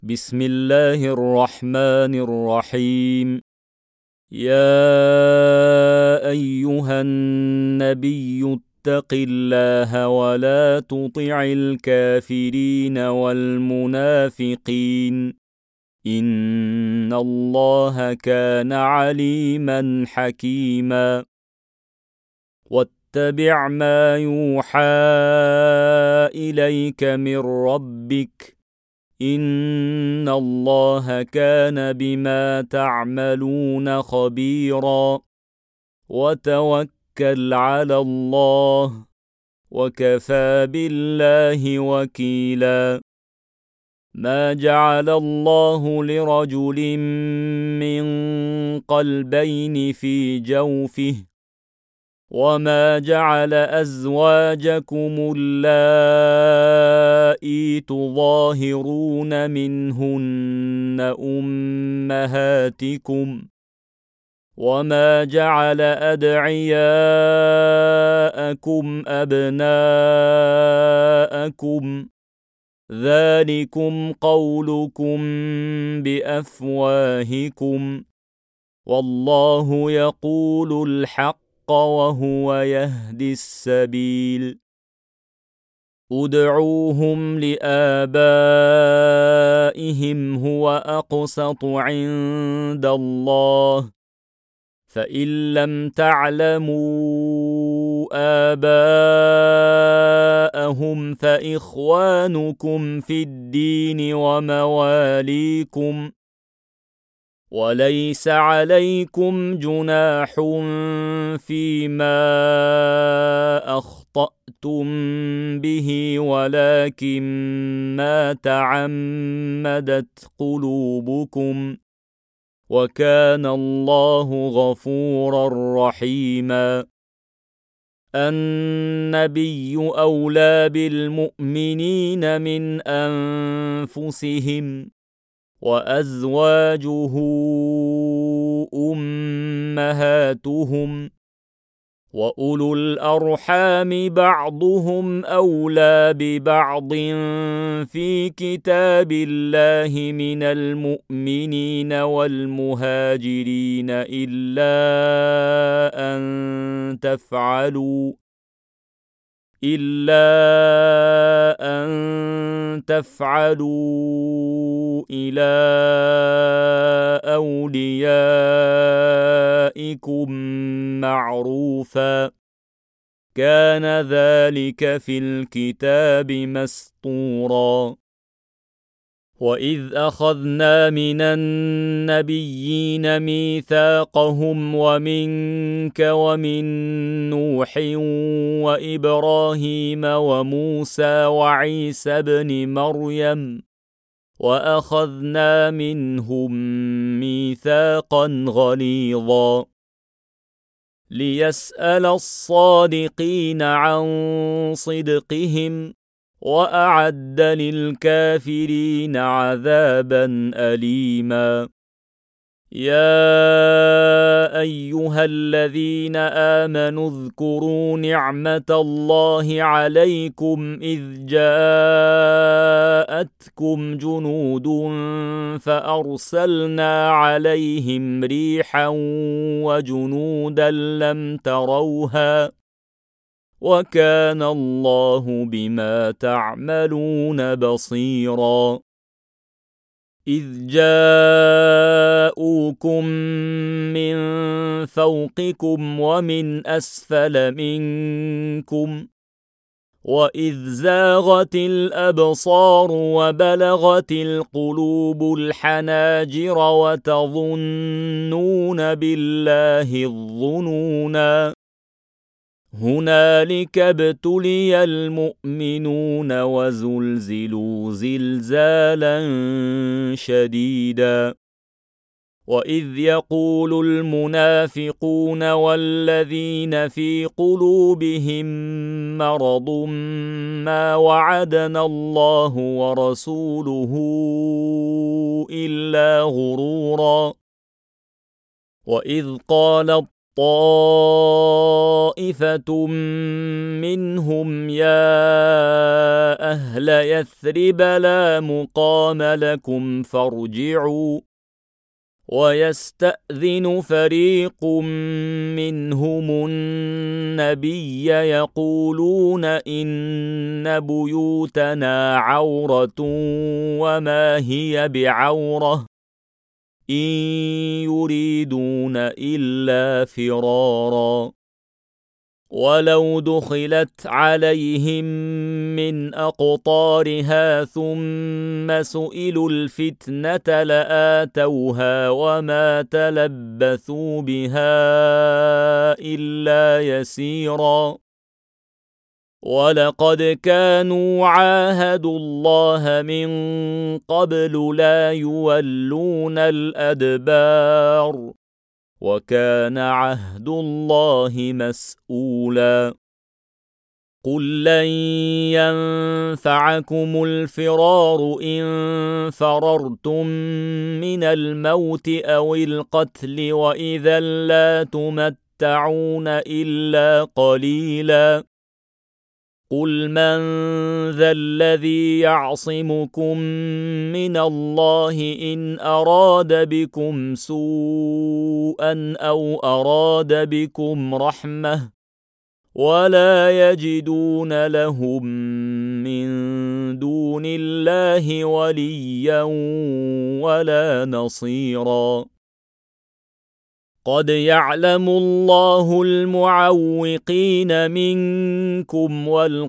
بسم الله الرحمن الرحيم. يا أيها النبي اتق الله ولا تطع الكافرين والمنافقين، إن الله كان عليما حكيما. واتبع ما يوحى إليك من ربك، إن الله كان بما تعملون خبيرا. وتوكل على الله، وكفى بالله وكيلا. ما جعل الله لرجل من قلبين في جوفه، وما جعل أزواجكم اللائي تظاهرون منهن أمهاتكم، وما جعل أدعياءكم أبناءكم، ذلكم قولكم بأفواهكم، والله يقول الحق وهو يهدي السبيل. ادعوهم لآبائهم هو أقسط عند الله، فإن لم تعلموا آباءهم فإخوانكم في الدين ومواليكم، وليس عليكم جناح فيما أخطأتم به، ولكن ما تعمدت قلوبكم، وكان الله غفورا رحيما. النبي أولى بالمؤمنين من أنفسهم، وأزواجه أمهاتهم، وأولو الأرحام بعضهم أولى ببعض في كتاب الله من المؤمنين والمهاجرين إلا أن تفعلوا إلى أوليائكم معروفا، كان ذلك في الكتاب مسطورا. وإذ أخذنا من النبيين ميثاقهم ومنك ومن نوح وإبراهيم وموسى وعيسى بن مريم، وأخذنا منهم ميثاقا غليظا، ليسأل الصادقين عن صدقهم، وأعد للكافرين عذابا أليما. يا أيها الذين آمنوا اذكروا نعمة الله عليكم إذ جاءتكم جنود فأرسلنا عليهم ريحا وجنودا لم تروها، وكان الله بما تعملون بصيرا. إذ جاءوكم من فوقكم ومن أسفل منكم، وإذ زاغت الأبصار وبلغت القلوب الحناجر وتظنون بالله الظنونا، هنالك ابتلي المؤمنون وزلزلوا زلزالا شديدا. وإذ يقول المنافقون والذين في قلوبهم مرض ما وعدنا الله ورسوله إلا غرورا. وإذ قالت طائفة منهم يا أهل يثرب لا مقام لكم فارجعوا ويستأذن فريق منهم النبي يقولون إن بيوتنا عورة وما هي بعورة إن يريدون إلا فرارا ولو دخلت عليهم من أقطارها ثم سئلوا الفتنة لآتوها وما تلبثوا بها إلا يسيرا ولقد كانوا عاهدوا الله من قبل لا يولون الأدبار وكان عهد الله مسؤولا قل لن ينفعكم الفرار إن فررتم من الموت أو القتل وإذا لا تمتعون إلا قليلا قل من ذا الذي يعصمكم من الله إن أراد بكم سوءا أو أراد بكم رحمة ولا يجدون لهم من دون الله وليا ولا نصيرا قد يعلم الله المعوقين منكم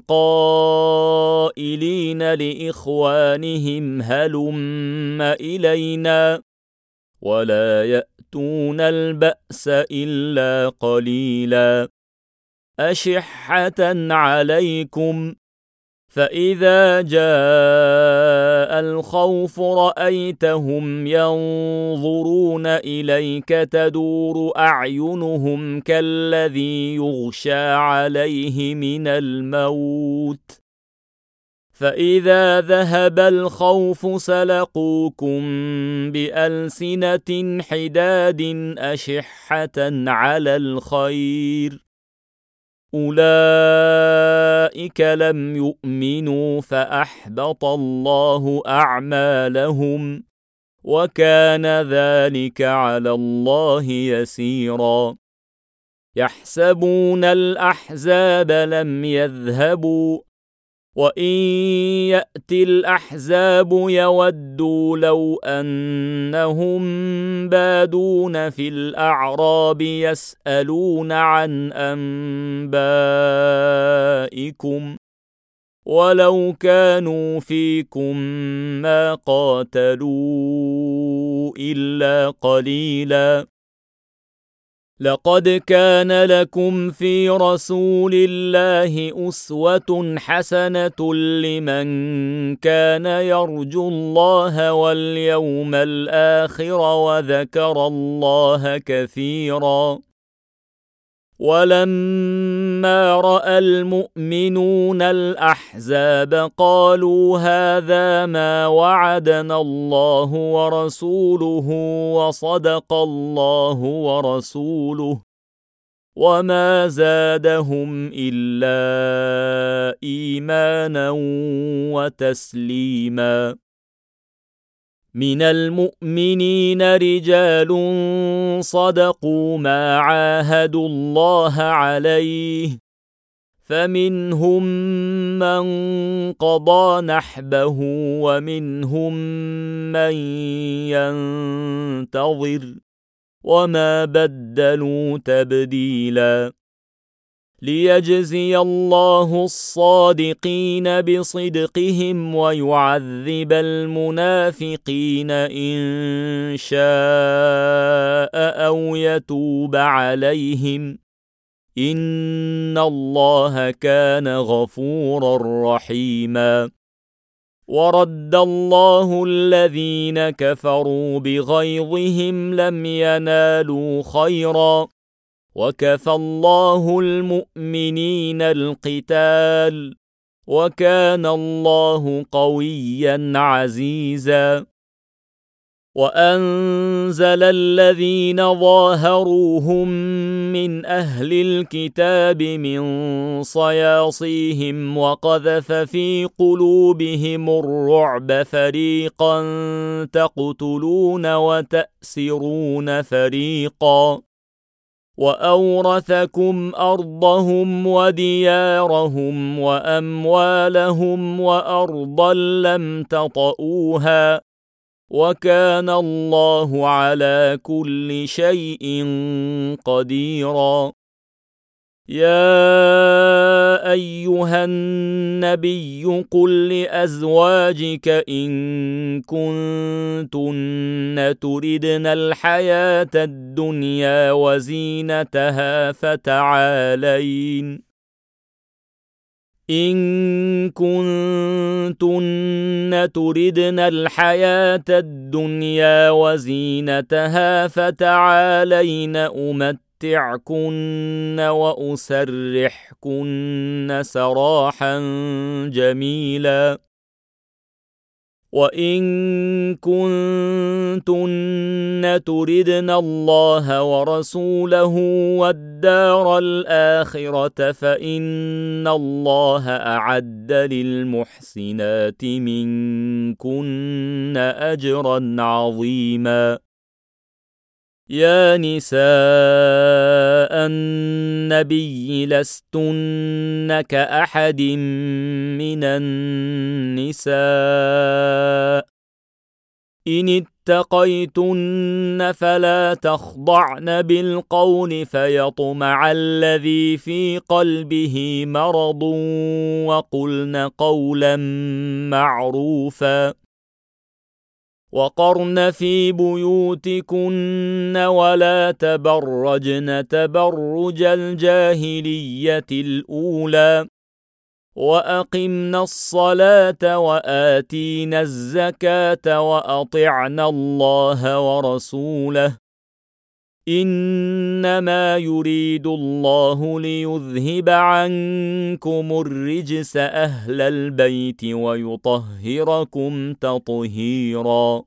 والقائلين لإخوانهم هلم إلينا ولا يأتون البأس إلا قليلا أشحة عليكم فإذا جاء الخوف رأيتهم ينظرون إليك تدور أعينهم كالذي يغشى عليه من الموت فإذا ذهب الخوف سلقوكم بألسنة حداد أشحة على الخير أولئك لم يؤمنوا فأحبط الله أعمالهم وكان ذلك على الله يسيرا يحسبون الأحزاب لم يذهبوا وإن يأتي الأحزاب يودوا لو أنهم بادون في الأعراب يسألون عن أنبائكم ولو كانوا فيكم ما قاتلوا إلا قليلا لقد كان لكم في رسول الله أسوة حسنة لمن كان يرجو الله واليوم الآخر وذكر الله كثيرا ولما رأى المؤمنون الأحزاب قالوا هذا ما وعدنا الله ورسوله وصدق الله ورسوله وما زادهم إلا إيمانا وتسليما من المؤمنين رجال صدقوا ما عاهدوا الله عليه فمنهم من قضى نحبه ومنهم من ينتظر وما بدلوا تبديلا ليجزي الله الصادقين بصدقهم ويعذب المنافقين إن شاء أو يتوب عليهم إن الله كان غفورا رحيما ورد الله الذين كفروا بغيظهم لم ينالوا خيرا وكفى الله المؤمنين القتال وكان الله قويا عزيزا وأنزل الذين ظاهروهم من أهل الكتاب من صياصيهم وقذف في قلوبهم الرعب فريقا تقتلون وتأسرون فريقا وأورثكم أرضهم وديارهم وأموالهم وأرضا لم تطئوها وكان الله على كل شيء قديرا. يا أيها النبي قل لأزواجك إن كنتن تردن الحياة الدنيا وزينتها إن كنتن تردن الحياة الدنيا وزينتها فتعالين أمتعكن وأسرحكن سراحا جميلا. وإن كنتن تردن الله ورسوله والدار الآخرة فإن الله أعد للمحسنات منكن أجرا عظيما. يا نساء النبي لستن كأحد من النساء إن اتقيتن فلا تخضعن بالقول فيطمع الذي في قلبه مرض وقلن قولا معروفا. وقرن في بيوتكن ولا تبرجن تبرج الجاهلية الأولى وأقمنا الصلاة وآتينا الزكاة وأطعنا الله ورسوله إنما يريد الله ليذهب عنكم الرجس أهل البيت ويطهركم تطهيرا.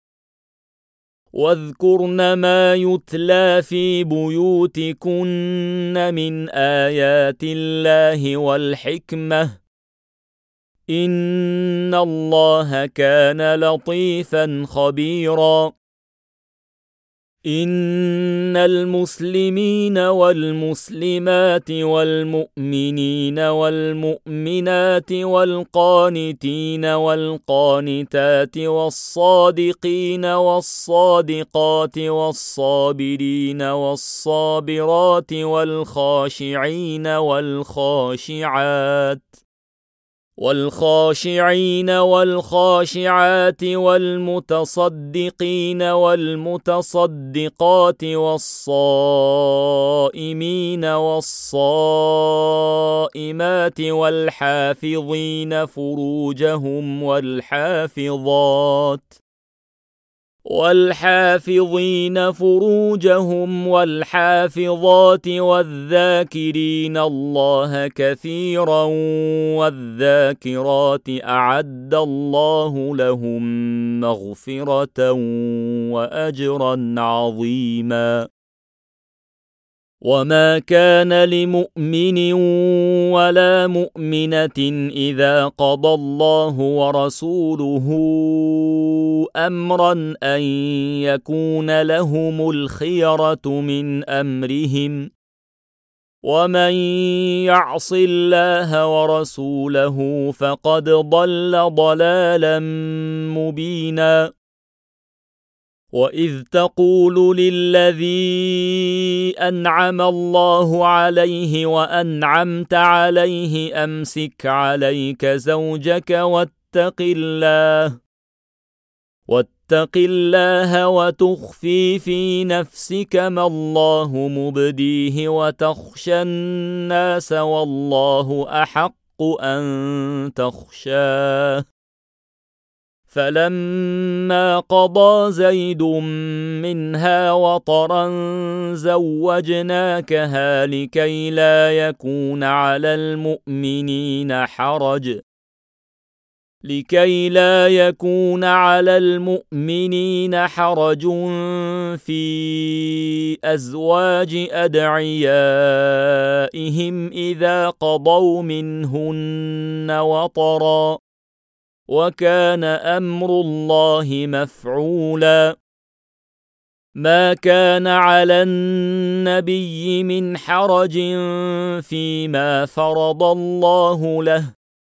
واذكرن ما يتلى في بيوتكن من آيات الله والحكمة إن الله كان لطيفا خبيرا. إن المسلمين والمسلمات والمؤمنين والمؤمنات والقانتين والقانتات والصادقين والصادقات والصابرين والصابرات والخاشعين والخاشعات والمتصدقين والمتصدقات والصائمين والصائمات والحافظين فروجهم والحافظات والذاكرين الله كثيرا والذاكرات أعد الله لهم مغفرة وأجرا عظيما. وما كان لمؤمن ولا مؤمنة إذا قضى الله ورسوله أمرا أن يكون لهم الخيرة من أمرهم ومن يعص الله ورسوله فقد ضل ضلالا مبينا. وإذ تقول للذي أنعم الله عليه وأنعمت عليه أمسك عليك زوجك واتق الله وتخفي في نفسك ما الله مبديه وتخشى الناس والله أحق أن تخشاه. فلما قضى زيد منها وطرا زوجناكها لكي لا يكون على المؤمنين حرج لكي لا يكون على المؤمنين حرج في أزواج أدعيائهم إذا قضوا منهن وطرا، وكان أمر الله مفعولا. ما كان على النبي من حرج فيما فرض الله له،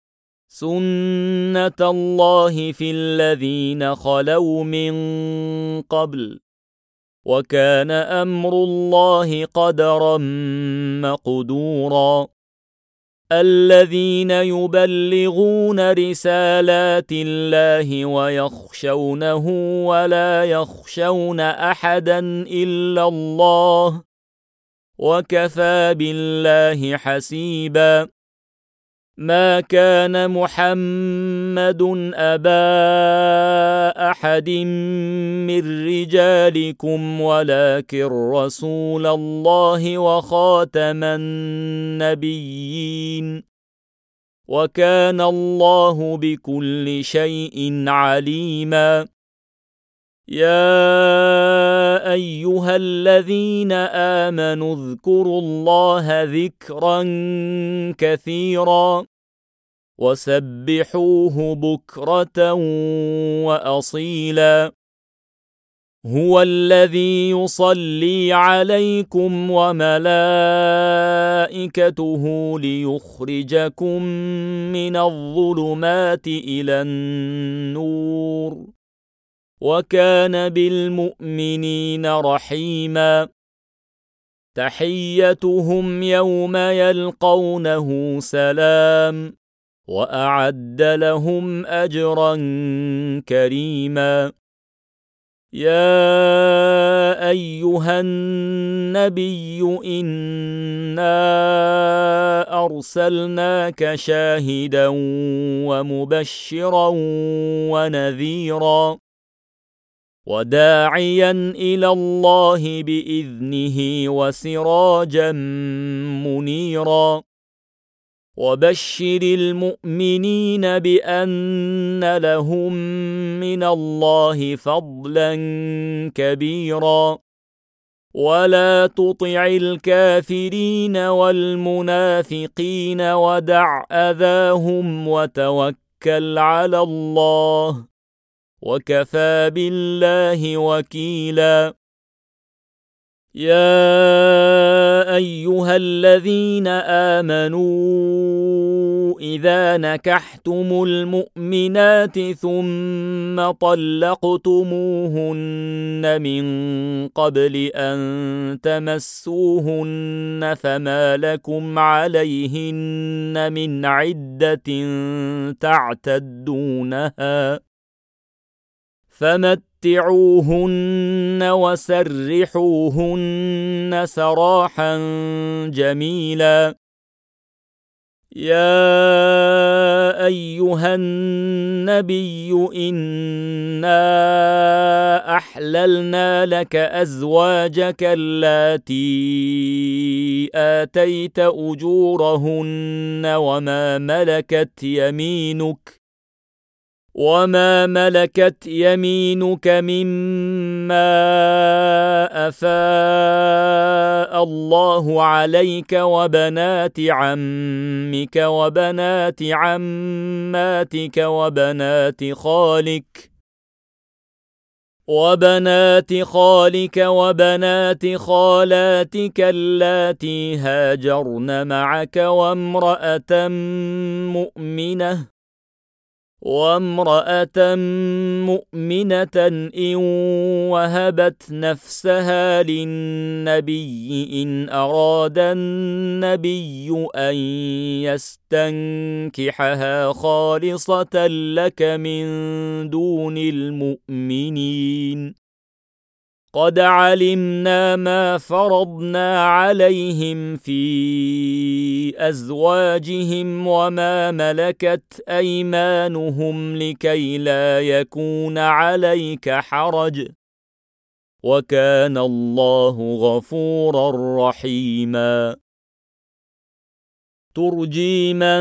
سنة الله في الذين خلوا من قبل، وكان أمر الله قدرا مقدورا. الذين يبلغون رسالات الله ويخشونه ولا يخشون أحدا إلا الله، وكفى بالله حسيبا. ما كان محمد أبا أحد من رجالكم ولكن رسول الله وخاتم النبيين، وكان الله بكل شيء عليما. يا أيها الذين آمنوا اذكروا الله ذكرا كثيرا وسبحوه بكرة وأصيلا. هو الذي يصلي عليكم وملائكته ليخرجكم من الظلمات إلى النور، وكان بالمؤمنين رحيما. تحيتهم يوم يلقونه سلام، وأعد لهم أجرا كريما. يا أيها النبي إنا أرسلناك شاهدا ومبشرا ونذيرا وداعيا إلى الله بإذنه وسراجا منيرا. وبشر المؤمنين بأن لهم من الله فضلا كبيرا. ولا تطع الكافرين والمنافقين ودع أذاهم وتوكل على الله، وكفى بالله وكيلا. يا أيها الذين آمنوا إذا نكحتم المؤمنات ثم طلقتموهن من قبل أن تمسوهن فما لكم عليهن من عدة تعتدونها، فمتعوهن وسرحوهن سراحا جميلا. يا أيها النبي إنا أحللنا لك أزواجك اللاتي آتيت أجورهن وما ملكت يمينك مما أفاء الله عليك وبنات عمك وبنات عماتك وبنات خالك وبنات خالاتك اللاتي هاجرن معك وامرأة مؤمنة إن وهبت نفسها للنبي إن أراد النبي أن يستنكحها خالصة لك من دون المؤمنين. قد علمنا ما فرضنا عليهم في أزواجهم وما ملكت أيمانهم لكي لا يكون عليك حرج، وكان الله غفورا رحيما. ترجي من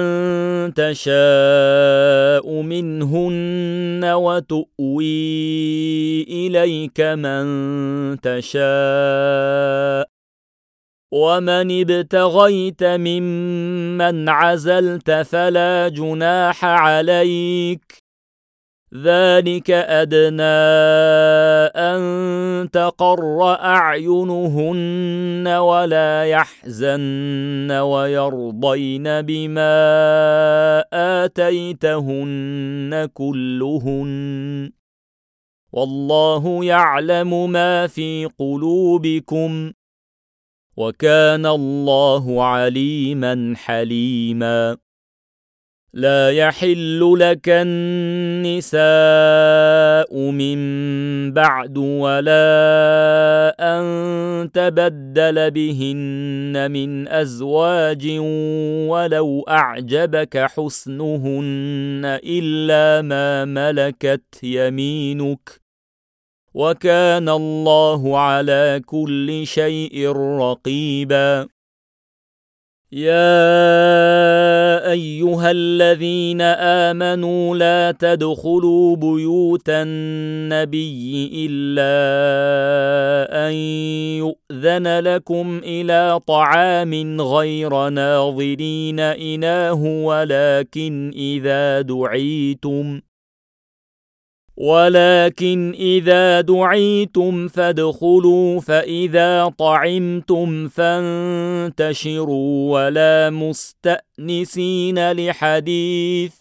تشاء منهن وتؤوي إليك من تشاء ومن ابتغيت ممن عزلت فلا جناح عليك ذلك أدنى أن تقر أعينهن ولا يحزن ويرضين بما آتيتهن كلهن والله يعلم ما في قلوبكم وكان الله عليما حليما لا يحل لك النساء من بعد ولا أن تبدل بهن من أزواج ولو أعجبك حسنهن إلا ما ملكت يمينك وكان الله على كل شيء رقيبا يا أيها الذين آمنوا لا تدخلوا بيوت النبي إلا أن يؤذن لكم إلى طعام غير ناظرين إناه ولكن إذا دعيتم فادخلوا فإذا طعمتم فانتشروا ولا مستأنسين لحديث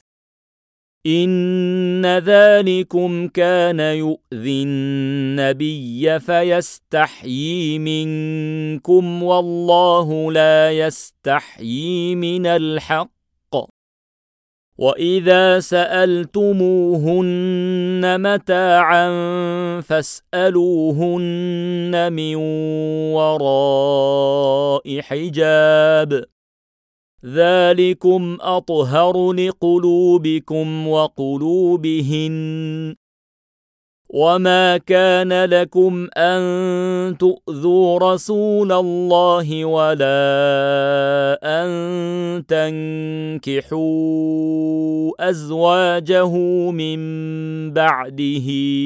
إن ذلكم كان يؤذي النبي فيستحيي منكم والله لا يستحيي من الحق وإذا سألتموهن متاعا فاسألوهن من وراء حجاب ذلكم أطهر لقلوبكم وقلوبهن وما كان لكم أن تؤذوا رسول الله ولا أن تنكحوا أزواجه من بعده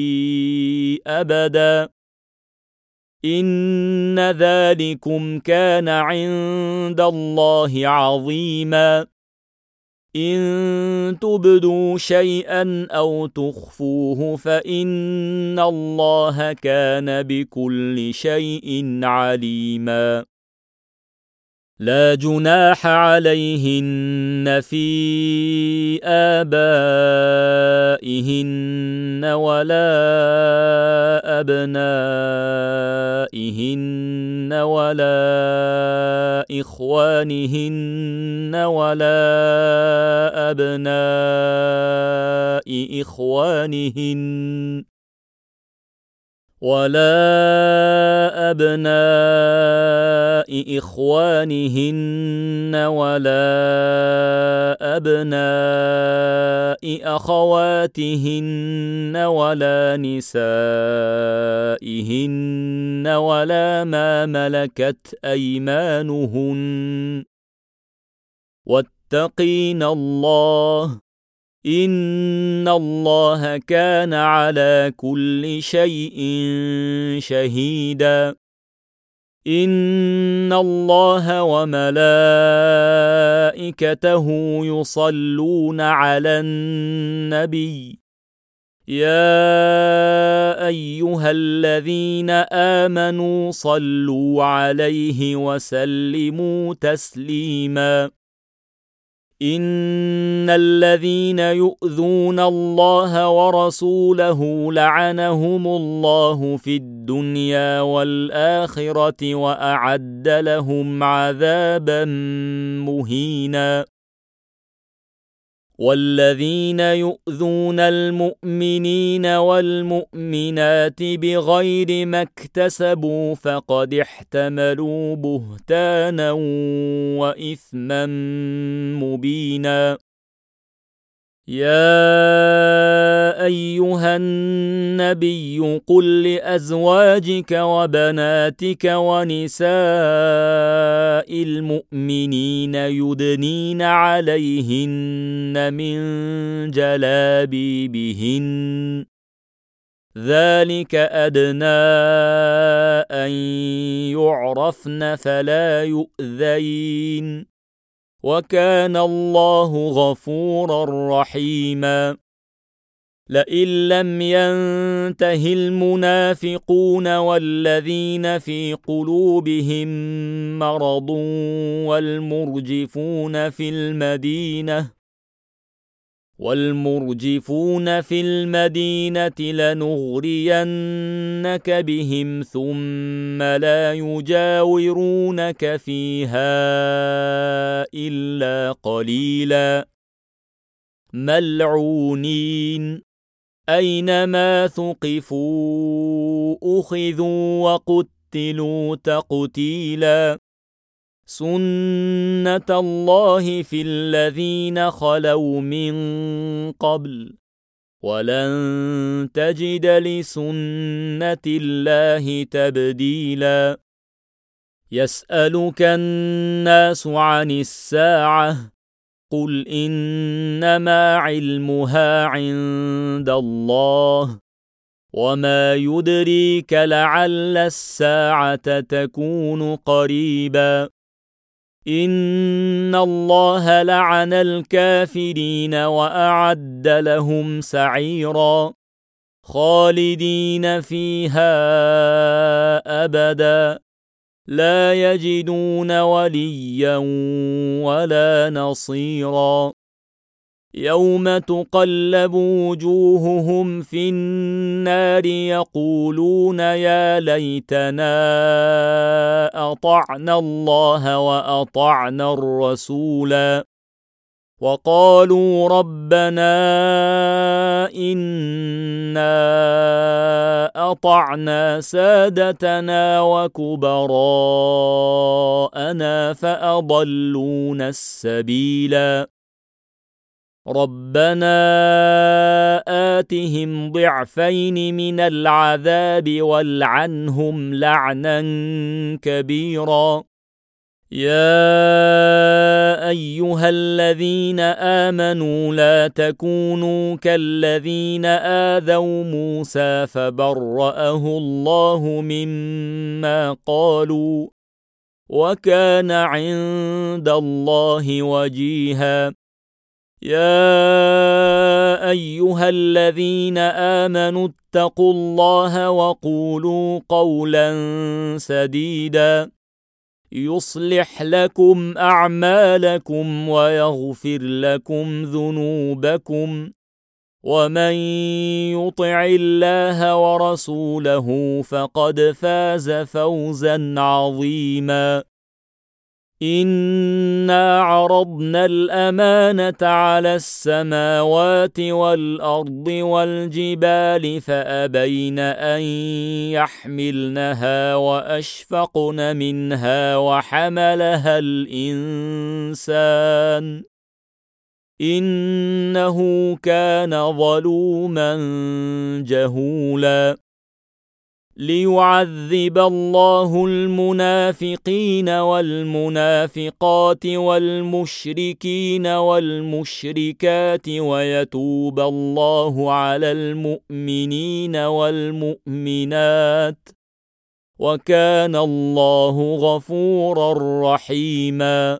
أبدا إن ذلكم كان عند الله عظيما إن تبدوا شيئا أو تخفوه فإن الله كان بكل شيء عليما لا جناح عليهن في آبائهن ولا أبنائهن ولا إخوانهن ولا أبناء إخوانهن ولا أبناء أخواتهن ولا نسائهن ولا ما ملكت أيمانهن واتقين الله إن الله كان على كل شيء شهيدا إن الله وملائكته يصلون على النبي يا أيها الذين آمنوا صلوا عليه وسلموا تسليما إن الذين يؤذون الله ورسوله لعنهم الله في الدنيا والآخرة وأعد لهم عذابا مهينا والذين يؤذون المؤمنين والمؤمنات بغير ما اكتسبوا فقد احتملوا بهتانا وإثما مبينا يا أيها النبي قل لأزواجك وبناتك ونساء المؤمنين يدنين عليهن من جلابيبهن ذلك أدنى أن يعرفن فلا يؤذين وكان الله غفورا رحيما لئن لم ينته المنافقون والذين في قلوبهم مرض والمرجفون في المدينة لنغرينك بهم ثم لا يجاورونك فيها إلا قليلا ملعونين أينما ثقفوا أخذوا وقتلوا تقتيلا سنة الله في الذين خلوا من قبل ولن تجد لسنة الله تبديلا يسألك الناس عن الساعة قل إنما علمها عند الله وما يدريك لعل الساعة تكون قريبا إن الله لعن الكافرين وأعد لهم سعيرا خالدين فيها أبدا لا يجدون وليا ولا نصيرا يوم تقلب وجوههم في النار يقولون يا ليتنا أطعنا الله وأطعنا الرسولا وقالوا ربنا إنا أطعنا سادتنا وكبراءنا فأضلونا السبيلا ربنا آتهم ضعفين من العذاب والعنهم لعنا كبيرا يا أيها الذين آمنوا لا تكونوا كالذين آذوا موسى فبرأه الله مما قالوا وكان عند الله وجيها يا أيها الذين آمنوا اتقوا الله وقولوا قولا سديدا يصلح لكم أعمالكم ويغفر لكم ذنوبكم ومن يطع الله ورسوله فقد فاز فوزا عظيما إنا عرضنا الأمانة على السماوات والأرض والجبال فأبين أن يحملنها وأشفقن منها وحملها الإنسان إنه كان ظلوما جهولا ليعذب الله المنافقين والمنافقات والمشركين والمشركات ويتوب الله على المؤمنين والمؤمنات وكان الله غفورا رحيما